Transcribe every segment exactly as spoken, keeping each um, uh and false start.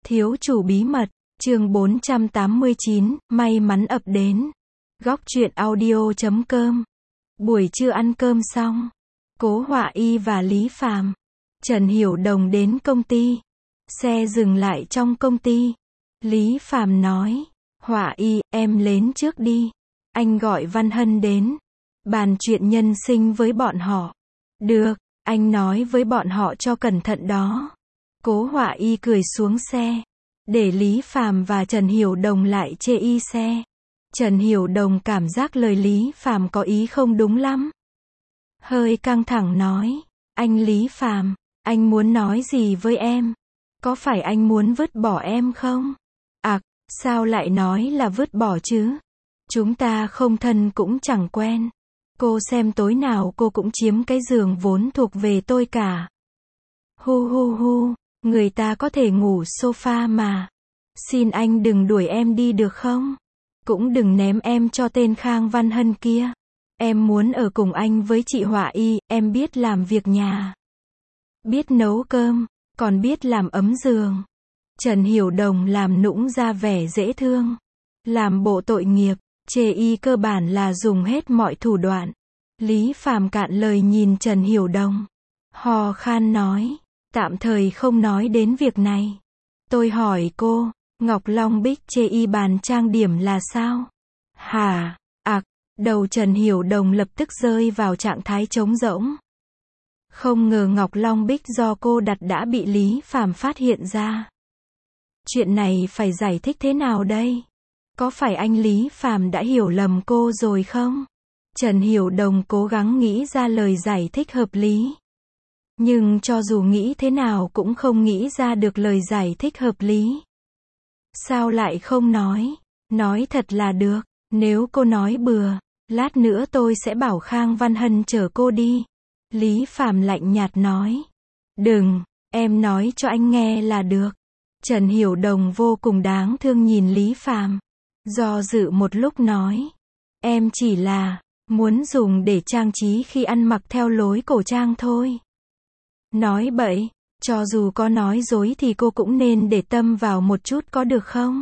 Thiếu chủ bí mật, chương bốn trăm tám mươi chín, may mắn ập đến. Góc truyện audio chấm com. Buổi trưa ăn cơm xong, Cố Họa Y và Lý Phàm, Trần Hiểu Đồng đến công ty. Xe dừng lại trong công ty. Lý Phàm nói, Họa Y, em lên trước đi. Anh gọi Văn Hân đến, bàn chuyện nhân sinh với bọn họ. Được, anh nói với bọn họ cho cẩn thận đó. Cố Họa Y cười xuống xe, để Lý Phàm và Trần Hiểu Đồng lại chê y xe. Trần Hiểu Đồng cảm giác lời Lý Phàm có ý không đúng lắm. Hơi căng thẳng nói, anh Lý Phàm, anh muốn nói gì với em? Có phải anh muốn vứt bỏ em không? À, sao lại nói là vứt bỏ chứ? Chúng ta không thân cũng chẳng quen. Cô xem tối nào cô cũng chiếm cái giường vốn thuộc về tôi cả. Hu hu hu, người ta có thể ngủ sofa mà. Xin anh đừng đuổi em đi được không? Cũng đừng ném em cho tên Khang Văn Hân kia. Em muốn ở cùng anh với chị Họa Y, em biết làm việc nhà, biết nấu cơm, còn biết làm ấm giường. Trần Hiểu Đồng làm nũng ra vẻ dễ thương, làm bộ tội nghiệp, chê y cơ bản là dùng hết mọi thủ đoạn. Lý Phàm cạn lời nhìn Trần Hiểu Đồng, hò khan nói, tạm thời không nói đến việc này. Tôi hỏi cô, Ngọc Long Bích chê y bàn trang điểm là sao? Hả? Ặc, đầu Trần Hiểu Đồng lập tức rơi vào trạng thái trống rỗng. Không ngờ Ngọc Long Bích do cô đặt đã bị Lý Phàm phát hiện ra. Chuyện này phải giải thích thế nào đây? Có phải anh Lý Phàm đã hiểu lầm cô rồi không? Trần Hiểu Đồng cố gắng nghĩ ra lời giải thích hợp lý. Nhưng cho dù nghĩ thế nào cũng không nghĩ ra được lời giải thích hợp lý. Sao lại không nói? Nói thật là được. Nếu cô nói bừa, lát nữa tôi sẽ bảo Khang Văn Hân chở cô đi. Lý Phàm lạnh nhạt nói. Đừng, em nói cho anh nghe là được. Trần Hiểu Đồng vô cùng đáng thương nhìn Lý Phàm, do dự một lúc nói. Em chỉ là muốn dùng để trang trí khi ăn mặc theo lối cổ trang thôi. Nói bậy, cho dù có nói dối thì cô cũng nên để tâm vào một chút có được không?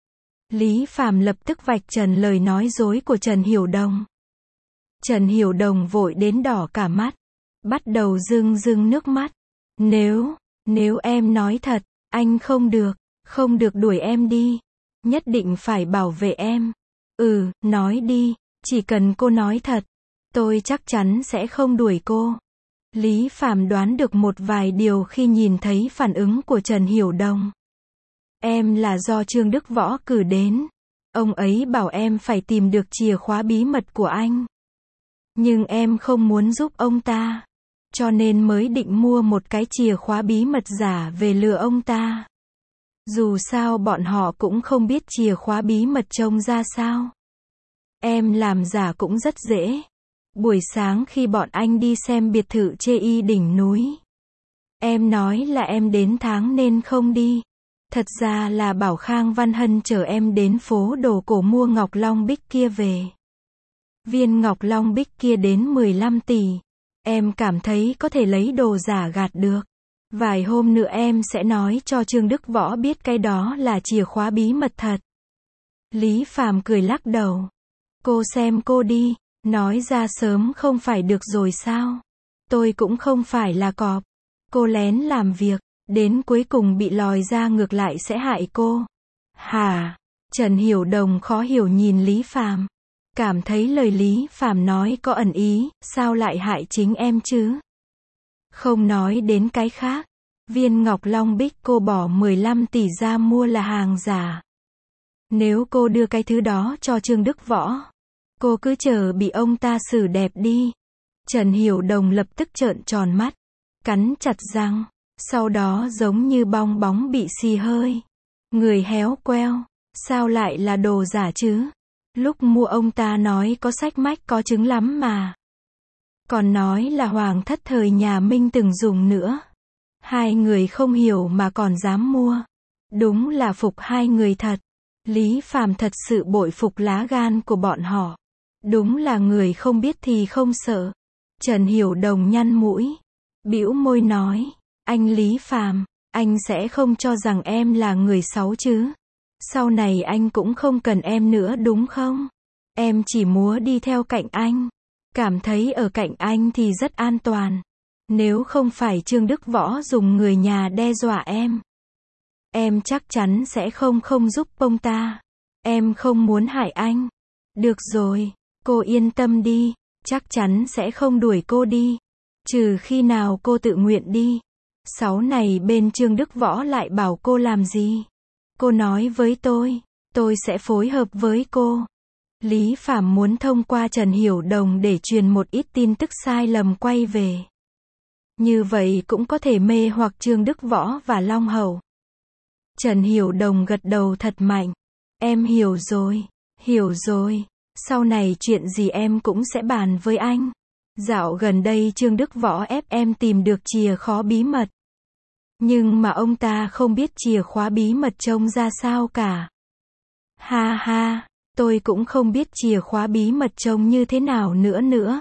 Lý Phàm lập tức vạch trần lời nói dối của Trần Hiểu Đồng. Trần Hiểu Đồng vội đến đỏ cả mắt, bắt đầu rưng rưng nước mắt. Nếu, nếu em nói thật, anh không được, không được đuổi em đi. Nhất định phải bảo vệ em. Ừ, nói đi, chỉ cần cô nói thật, tôi chắc chắn sẽ không đuổi cô. Lý Phàm đoán được một vài điều khi nhìn thấy phản ứng của Trần Hiểu Đồng. Em là do Trương Đức Võ cử đến. Ông ấy bảo em phải tìm được chìa khóa bí mật của anh. Nhưng em không muốn giúp ông ta, cho nên mới định mua một cái chìa khóa bí mật giả về lừa ông ta. Dù sao bọn họ cũng không biết chìa khóa bí mật trông ra sao. Em làm giả cũng rất dễ. Buổi sáng khi bọn anh đi xem biệt thự chê y đỉnh núi, em nói là em đến tháng nên không đi. Thật ra là bảo Khang Văn Hân chở em đến phố đồ cổ mua Ngọc Long Bích kia về. Viên Ngọc Long Bích kia đến mười lăm tỷ. Em cảm thấy có thể lấy đồ giả gạt được. Vài hôm nữa em sẽ nói cho Trương Đức Võ biết cái đó là chìa khóa bí mật thật. Lý Phàm cười lắc đầu. Cô xem cô đi, nói ra sớm không phải được rồi sao? Tôi cũng không phải là cọp. Cô lén làm việc, đến cuối cùng bị lòi ra ngược lại sẽ hại cô. Hả? Trần Hiểu Đồng khó hiểu nhìn Lý Phàm, cảm thấy lời Lý Phàm nói có ẩn ý, sao lại hại chính em chứ? Không nói đến cái khác, viên Ngọc Long Bích cô bỏ mười lăm tỷ ra mua là hàng giả. Nếu cô đưa cái thứ đó cho Trương Đức Võ, cô cứ chờ bị ông ta xử đẹp đi. Trần Hiểu Đồng lập tức trợn tròn mắt, cắn chặt răng, sau đó giống như bong bóng bị xì hơi. Người héo queo, sao lại là đồ giả chứ? Lúc mua ông ta nói có sách mách có chứng lắm mà. Còn nói là hoàng thất thời nhà Minh từng dùng nữa. Hai người không hiểu mà còn dám mua. Đúng là phục hai người thật. Lý Phàm thật sự bội phục lá gan của bọn họ. Đúng là người không biết thì không sợ. Trần Hiểu Đồng nhăn mũi, bĩu môi nói, anh Lý Phàm, Anh sẽ không cho rằng em là người xấu chứ. Sau này anh cũng không cần em nữa đúng không? Em chỉ múa đi theo cạnh anh. Cảm thấy ở cạnh anh thì rất an toàn. Nếu không phải Trương Đức Võ dùng người nhà đe dọa em, em chắc chắn sẽ không không giúp ông ta. Em không muốn hại anh. Được rồi, cô yên tâm đi, chắc chắn sẽ không đuổi cô đi. Trừ khi nào cô tự nguyện đi. Sáu này bên Trương Đức Võ lại bảo cô làm gì? Cô nói với tôi, tôi sẽ phối hợp với cô. Lý Phàm muốn thông qua Trần Hiểu Đồng để truyền một ít tin tức sai lầm quay về. Như vậy cũng có thể mê hoặc Trương Đức Võ và Long Hậu. Trần Hiểu Đồng gật đầu thật mạnh. Em hiểu rồi, hiểu rồi. Sau này chuyện gì em cũng sẽ bàn với anh. Dạo gần đây Trương Đức Võ ép em tìm được chìa khóa bí mật. Nhưng mà ông ta không biết chìa khóa bí mật trông ra sao cả. Ha ha, tôi cũng không biết chìa khóa bí mật trông như thế nào nữa nữa.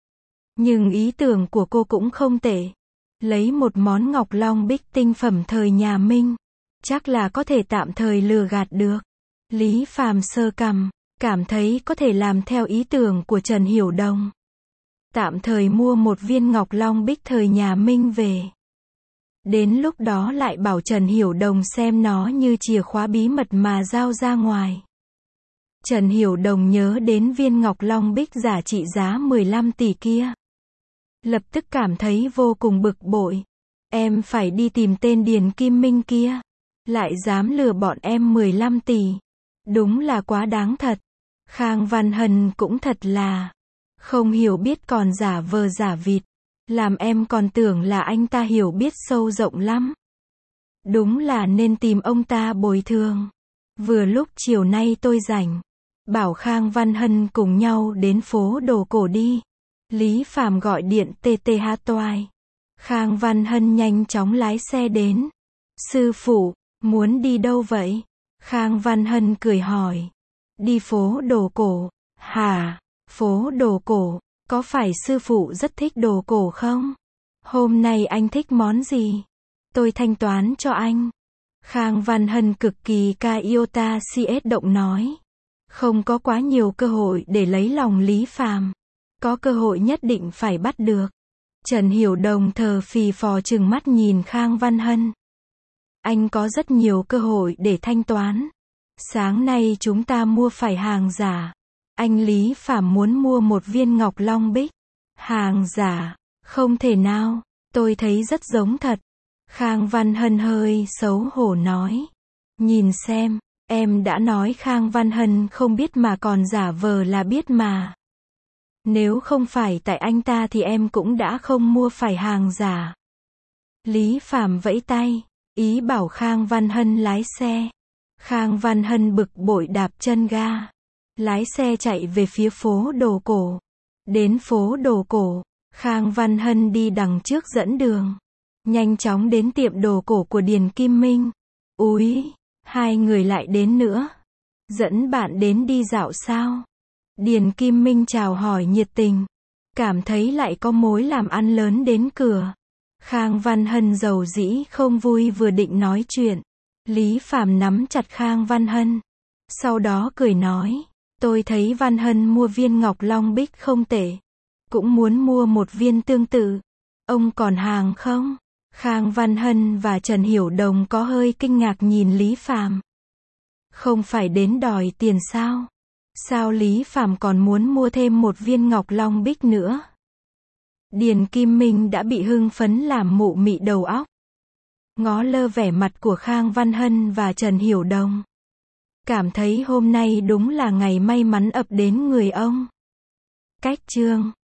Nhưng ý tưởng của cô cũng không tệ. Lấy một món ngọc long bích tinh phẩm thời nhà Minh, chắc là có thể tạm thời lừa gạt được. Lý Phàm sơ cằm, cảm thấy có thể làm theo ý tưởng của Trần Hiểu Đồng. Tạm thời mua một viên ngọc long bích thời nhà Minh về. Đến lúc đó lại bảo Trần Hiểu Đồng xem nó như chìa khóa bí mật mà giao ra ngoài. Trần Hiểu Đồng nhớ đến viên ngọc long bích giả trị giá mười lăm tỷ kia. Lập tức cảm thấy vô cùng bực bội. Em phải đi tìm tên Điền Kim Minh kia. Lại dám lừa bọn em mười lăm tỷ. Đúng là quá đáng thật. Khang Văn Hân cũng thật là không hiểu biết còn giả vờ giả vịt. Làm em còn tưởng là anh ta hiểu biết sâu rộng lắm. Đúng là nên tìm ông ta bồi thường. Vừa lúc chiều nay tôi rảnh, bảo Khang Văn Hân cùng nhau đến phố đồ cổ đi. Lý Phàm gọi điện tê tê hát toai. Khang Văn Hân nhanh chóng lái xe đến. Sư phụ, muốn đi đâu vậy? Khang Văn Hân cười hỏi. Đi phố đồ cổ. Hả? Phố đồ cổ, có phải sư phụ rất thích đồ cổ không? Hôm nay anh thích món gì? Tôi thanh toán cho anh. Khang Văn Hân cực kỳ ca iota cs động nói. Không có quá nhiều cơ hội để lấy lòng Lý Phàm. Có cơ hội nhất định phải bắt được. Trần Hiểu Đồng thờ phì phò trừng mắt nhìn Khang Văn Hân. Anh có rất nhiều cơ hội để thanh toán. Sáng nay chúng ta mua phải hàng giả. Anh Lý Phàm muốn mua một viên ngọc long bích. Hàng giả, không thể nào, tôi thấy rất giống thật. Khang Văn Hân hơi xấu hổ nói. Nhìn xem, em đã nói Khang Văn Hân không biết mà còn giả vờ là biết mà. Nếu không phải tại anh ta thì em cũng đã không mua phải hàng giả. Lý Phàm vẫy tay, ý bảo Khang Văn Hân lái xe. Khang Văn Hân bực bội đạp chân ga. Lái xe chạy về phía phố đồ cổ. Đến phố đồ cổ, Khang Văn Hân đi đằng trước dẫn đường. Nhanh chóng đến tiệm đồ cổ của Điền Kim Minh. Úi, hai người lại đến nữa. Dẫn bạn đến đi dạo sao? Điền Kim Minh chào hỏi nhiệt tình. Cảm thấy lại có mối làm ăn lớn đến cửa. Khang Văn Hân giàu dĩ không vui vừa định nói chuyện. Lý Phàm nắm chặt Khang Văn Hân. Sau đó cười nói. Tôi thấy Văn Hân mua viên ngọc long bích không tệ. Cũng muốn mua một viên tương tự. Ông còn hàng không? Khang Văn Hân và Trần Hiểu Đồng có hơi kinh ngạc nhìn Lý Phàm. Không phải đến đòi tiền sao? Sao Lý Phàm còn muốn mua thêm một viên ngọc long bích nữa? Điền Kim Minh đã bị hưng phấn làm mụ mị đầu óc. Ngó lơ vẻ mặt của Khang Văn Hân và Trần Hiểu Đồng. Cảm thấy hôm nay đúng là ngày may mắn ập đến người ông. Cách chương